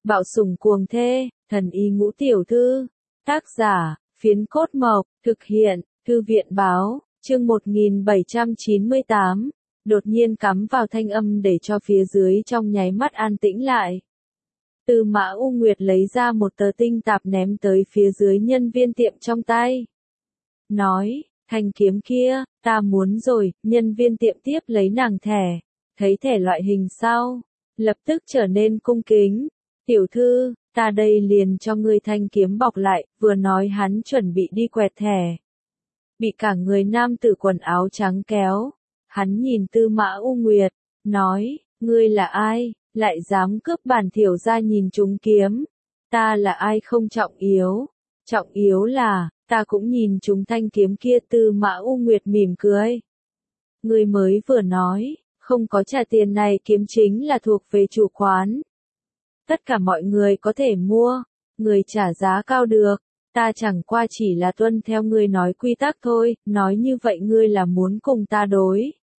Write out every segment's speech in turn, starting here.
Bạo sủng cuồng thê, thần y ngũ tiểu thư. Tác giả, Phiến Cốt Mộc, thực hiện, Thư viện báo, chương 1798. Đột nhiên cắm vào thanh âm để cho phía dưới trong nháy mắt an tĩnh lại. Tư Mã U Nguyệt lấy ra một tờ tinh tạp ném tới phía dưới nhân viên tiệm trong tay. Nói, thanh kiếm kia, ta muốn rồi, nhân viên tiệm tiếp lấy nàng thẻ. Thấy thẻ loại hình sau, lập tức trở nên cung kính. Tiểu thư, ta đây liền cho ngươi thanh kiếm bọc lại, vừa nói hắn chuẩn bị đi quẹt thẻ. Bị cả người nam tử quần áo trắng kéo. Hắn nhìn Tư Mã U Nguyệt, nói, ngươi là ai, lại dám cướp bản thiểu gia nhìn trúng kiếm. Ta là ai không trọng yếu là, ta cũng nhìn trúng thanh kiếm kia. Tư Mã U Nguyệt mỉm cười. Ngươi mới vừa nói, không có trả tiền này kiếm chính là thuộc về chủ quán. Tất cả mọi người có thể mua, người trả giá cao được, ta chẳng qua chỉ là tuân theo ngươi nói quy tắc thôi, nói như vậy ngươi là muốn cùng ta đối.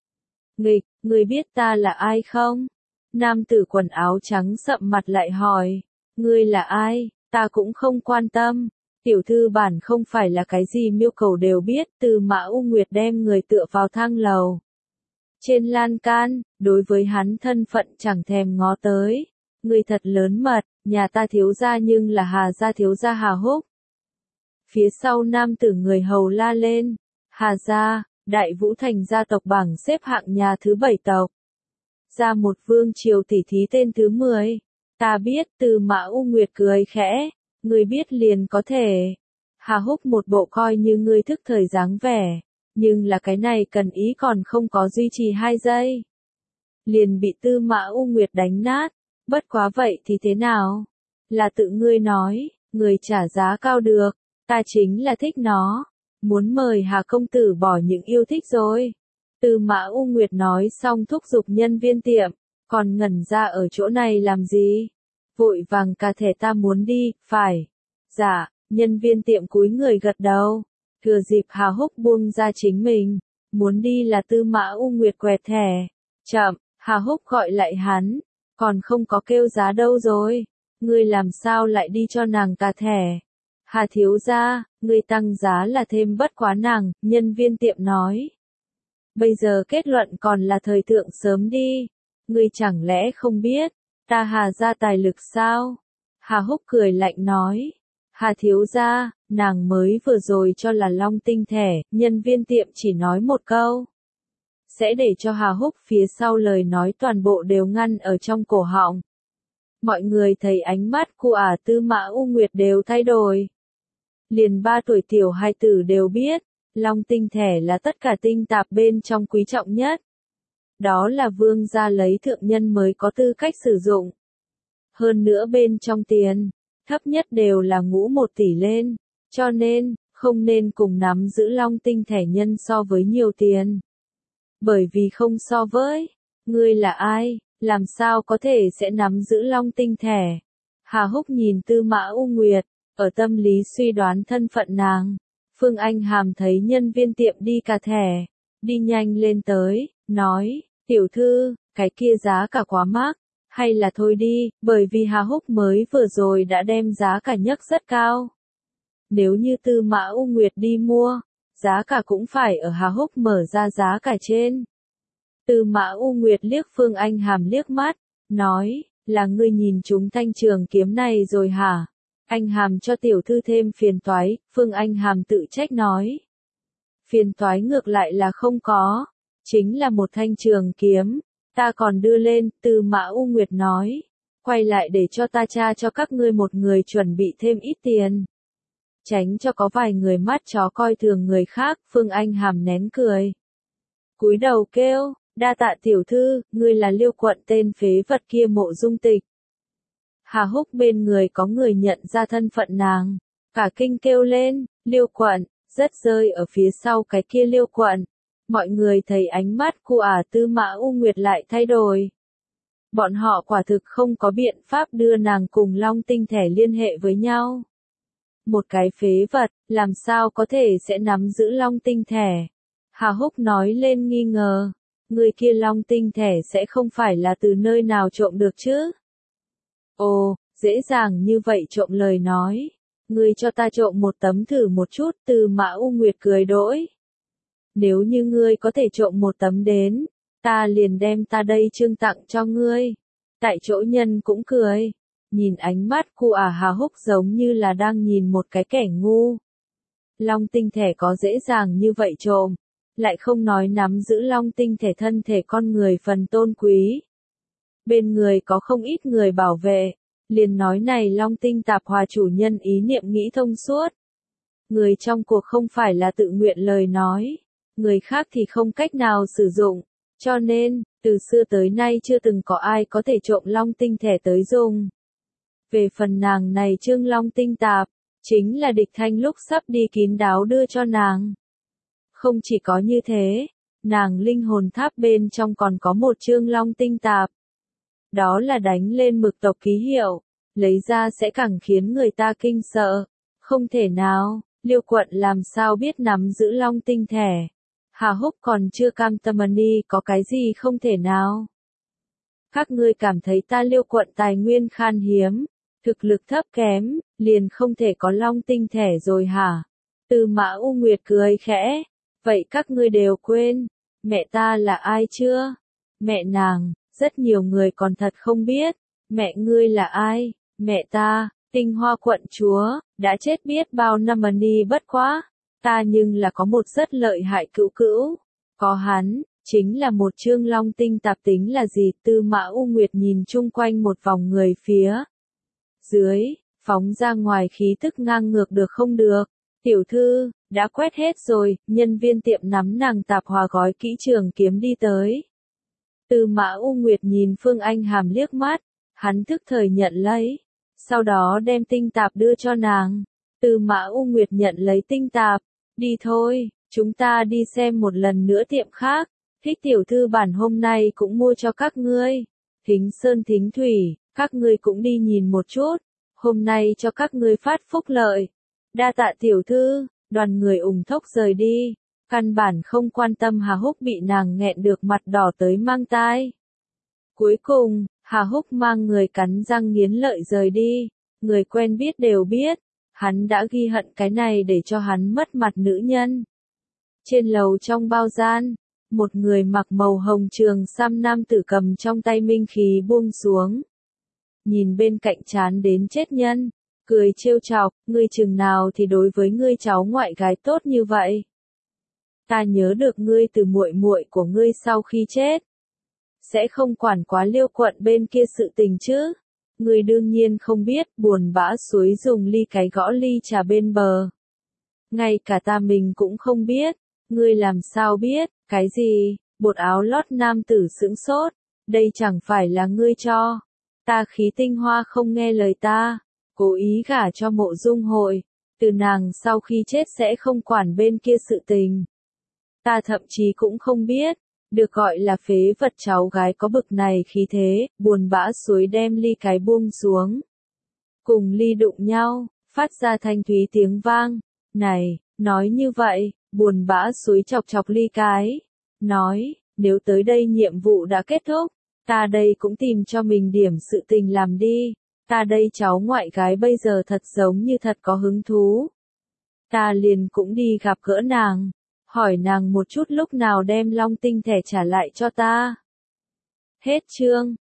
Ngươi biết ta là ai không? Nam tử quần áo trắng sậm mặt lại hỏi, ngươi là ai, ta cũng không quan tâm. Tiểu thư bản không phải là cái gì miêu cầu đều biết. Tư Mã U Nguyệt đem người tựa vào thang lầu. Trên lan can, đối với hắn thân phận chẳng thèm ngó tới. Ngươi thật lớn mật, nhà ta thiếu gia nhưng là Hà gia thiếu gia Hà Húc. Phía sau nam tử người hầu la lên, Hà gia, Đại Vũ Thành gia tộc bảng xếp hạng nhà thứ 7 tộc. Ra một vương triều tỷ thí tên thứ 10. Ta biết. Tư Mã U Nguyệt cười khẽ, ngươi biết liền có thể. Hà Húc một bộ coi như ngươi thức thời dáng vẻ, nhưng là cái này cần ý còn không có duy trì 2 giây. Liền bị Tư Mã U Nguyệt đánh nát. Bất quá vậy thì thế nào? Là tự ngươi nói, người trả giá cao được, ta chính là thích nó. Muốn mời Hà công tử bỏ những yêu thích rồi. Tư Mã U Nguyệt nói xong thúc giục nhân viên tiệm, còn ngẩn ra ở chỗ này làm gì? Vội vàng cả thẻ ta muốn đi, phải. Dạ, nhân viên tiệm cúi người gật đầu. Thừa dịp Hà Húc buông ra chính mình, muốn đi là Tư Mã U Nguyệt quẹt thẻ. Chậm, Hà Húc gọi lại hắn. Còn không có kêu giá đâu rồi, ngươi làm sao lại đi cho nàng cả thẻ? Hà thiếu gia, ngươi tăng giá là thêm bất quá nàng, nhân viên tiệm nói. Bây giờ kết luận còn là thời thượng sớm đi, ngươi chẳng lẽ không biết, ta Hà gia tài lực sao? Hà Húc cười lạnh nói, Hà thiếu gia, nàng mới vừa rồi cho là long tinh thẻ, nhân viên tiệm chỉ nói một câu. Sẽ để cho Hà Húc phía sau lời nói toàn bộ đều ngăn ở trong cổ họng. Mọi người thấy ánh mắt của Tư Mã U Nguyệt đều thay đổi. Liền 3 tuổi tiểu hài tử đều biết, long tinh thẻ là tất cả tinh tạp bên trong quý trọng nhất. Đó là vương gia lấy thượng nhân mới có tư cách sử dụng. Hơn nữa bên trong tiền, thấp nhất đều là ngũ 1 tỷ lên, cho nên, không nên cùng nắm giữ long tinh thẻ nhân so với nhiều tiền. Bởi vì không so với, ngươi là ai, làm sao có thể sẽ nắm giữ long tinh thẻ. Hà Húc nhìn Tư Mã U Nguyệt, ở tâm lý suy đoán thân phận nàng. Phương Anh Hàm thấy nhân viên tiệm đi cả thẻ, đi nhanh lên tới, nói, tiểu thư, cái kia giá cả quá mắc, hay là thôi đi, bởi vì Hà Húc mới vừa rồi đã đem giá cả nhấc rất cao. Nếu như Tư Mã U Nguyệt đi mua, giá cả cũng phải ở Hà Húc mở ra giá cả trên. Tư Mã U Nguyệt liếc Phương Anh Hàm liếc mắt, nói, là ngươi nhìn chúng thanh trường kiếm này rồi hả? Anh Hàm cho tiểu thư thêm phiền toái. Phương Anh Hàm tự trách nói. Phiền toái ngược lại là không có, chính là một thanh trường kiếm, ta còn đưa lên. Tư Mã U Nguyệt nói, quay lại để cho ta tra cho các ngươi một người chuẩn bị thêm ít tiền. Tránh cho có vài người mắt chó coi thường người khác. Phương Anh Hàm nén cười, cúi đầu kêu, đa tạ tiểu thư, ngươi là Liêu quận tên phế vật kia Mộ Dung Tịch. Hà Húc bên người có người nhận ra thân phận nàng, cả kinh kêu lên, Liêu quận, rất rơi ở phía sau cái kia Liêu quận. Mọi người thấy ánh mắt của Tư Mã U Nguyệt lại thay đổi. Bọn họ quả thực không có biện pháp đưa nàng cùng long tinh thẻ liên hệ với nhau. Một cái phế vật, làm sao có thể sẽ nắm giữ long tinh thẻ? Hà Húc nói lên nghi ngờ, người kia long tinh thẻ sẽ không phải là từ nơi nào trộm được chứ? Ồ, dễ dàng như vậy trộm lời nói. Ngươi cho ta trộm một tấm thử một chút, Tư Mã U Nguyệt cười đỗi. Nếu như ngươi có thể trộm một tấm đến, ta liền đem ta đây trương tặng cho ngươi. Tại chỗ nhân cũng cười, nhìn ánh mắt của Hà Húc giống như là đang nhìn một cái kẻ ngu. Long tinh thể có dễ dàng như vậy trộm, lại không nói nắm giữ long tinh thể thân thể con người phần tôn quý. Bên người có không ít người bảo vệ, liền nói này long tinh tạp hòa chủ nhân ý niệm nghĩ thông suốt. Người trong cuộc không phải là tự nguyện lời nói, người khác thì không cách nào sử dụng, cho nên, từ xưa tới nay chưa từng có ai có thể trộm long tinh thể tới dùng. Về phần nàng này trương long tinh tạp, chính là địch thanh lúc sắp đi kín đáo đưa cho nàng. Không chỉ có như thế, nàng linh hồn tháp bên trong còn có một trương long tinh tạp. Đó là đánh lên mực tộc ký hiệu, lấy ra sẽ càng khiến người ta kinh sợ. Không thể nào, Liêu quận làm sao biết nắm giữ long tinh thể. Hà Húc còn chưa cam tâm ni có cái gì không thể nào. Các ngươi cảm thấy ta Liêu quận tài nguyên khan hiếm, thực lực thấp kém, liền không thể có long tinh thể rồi hả? Tư Mã U Nguyệt cười khẽ, vậy các ngươi đều quên, mẹ ta là ai chưa? Mẹ nàng, rất nhiều người còn thật không biết, mẹ ngươi là ai? Mẹ ta, Tinh Hoa quận chúa, đã chết biết bao năm ni bất quá, ta nhưng là có một rất lợi hại cữu cữu, có hắn, chính là một trương long tinh tạp tính là gì? Tư Mã U Nguyệt nhìn chung quanh một vòng người phía dưới, phóng ra ngoài khí tức ngang ngược được không được. Tiểu thư, đã quét hết rồi, nhân viên tiệm nắm nàng tạp hòa gói kỹ trường kiếm đi tới. Tư Mã U Nguyệt nhìn Phương Anh Hàm liếc mắt, hắn thức thời nhận lấy, sau đó đem tinh tạp đưa cho nàng. Tư Mã U Nguyệt nhận lấy tinh tạp, đi thôi, chúng ta đi xem một lần nữa tiệm khác, thích tiểu thư bản hôm nay cũng mua cho các ngươi. Thính Sơn Thính Thủy, các ngươi cũng đi nhìn một chút, hôm nay cho các ngươi phát phúc lợi. Đa tạ tiểu thư, đoàn người ủng thốc rời đi, căn bản không quan tâm Hà Húc bị nàng nghẹn được mặt đỏ tới mang tai. Cuối cùng, Hà Húc mang người cắn răng nghiến lợi rời đi, người quen biết đều biết, hắn đã ghi hận cái này để cho hắn mất mặt nữ nhân. Trên lầu trong bao gian, một người mặc màu hồng trường sam nam tử cầm trong tay minh khí buông xuống. Nhìn bên cạnh chán đến chết nhân, cười trêu chọc, ngươi chừng nào thì đối với ngươi cháu ngoại gái tốt như vậy. Ta nhớ được ngươi từ muội muội của ngươi sau khi chết. Sẽ không quản quá Liêu quận bên kia sự tình chứ. Ngươi đương nhiên không biết, buồn bã suối dùng ly cái gõ ly trà bên bờ. Ngay cả ta mình cũng không biết, ngươi làm sao biết, cái gì, bột áo lót nam tử sững sốt, đây chẳng phải là ngươi cho. Ta khí tinh hoa không nghe lời ta, cố ý gả cho Mộ Dung Hội, từ nàng sau khi chết sẽ không quản bên kia sự tình. Ta thậm chí cũng không biết, được gọi là phế vật cháu gái có bực này khí thế, buồn bã suối đem ly cái buông xuống. Cùng ly đụng nhau, phát ra thanh thúy tiếng vang, này, nói như vậy, buồn bã suối chọc chọc ly cái, nói, nếu tới đây nhiệm vụ đã kết thúc, ta đây cũng tìm cho mình điểm sự tình làm đi, ta đây cháu ngoại gái bây giờ thật giống như thật có hứng thú. Ta liền cũng đi gặp gỡ nàng, hỏi nàng một chút lúc nào đem long tinh thể trả lại cho ta. Hết chương.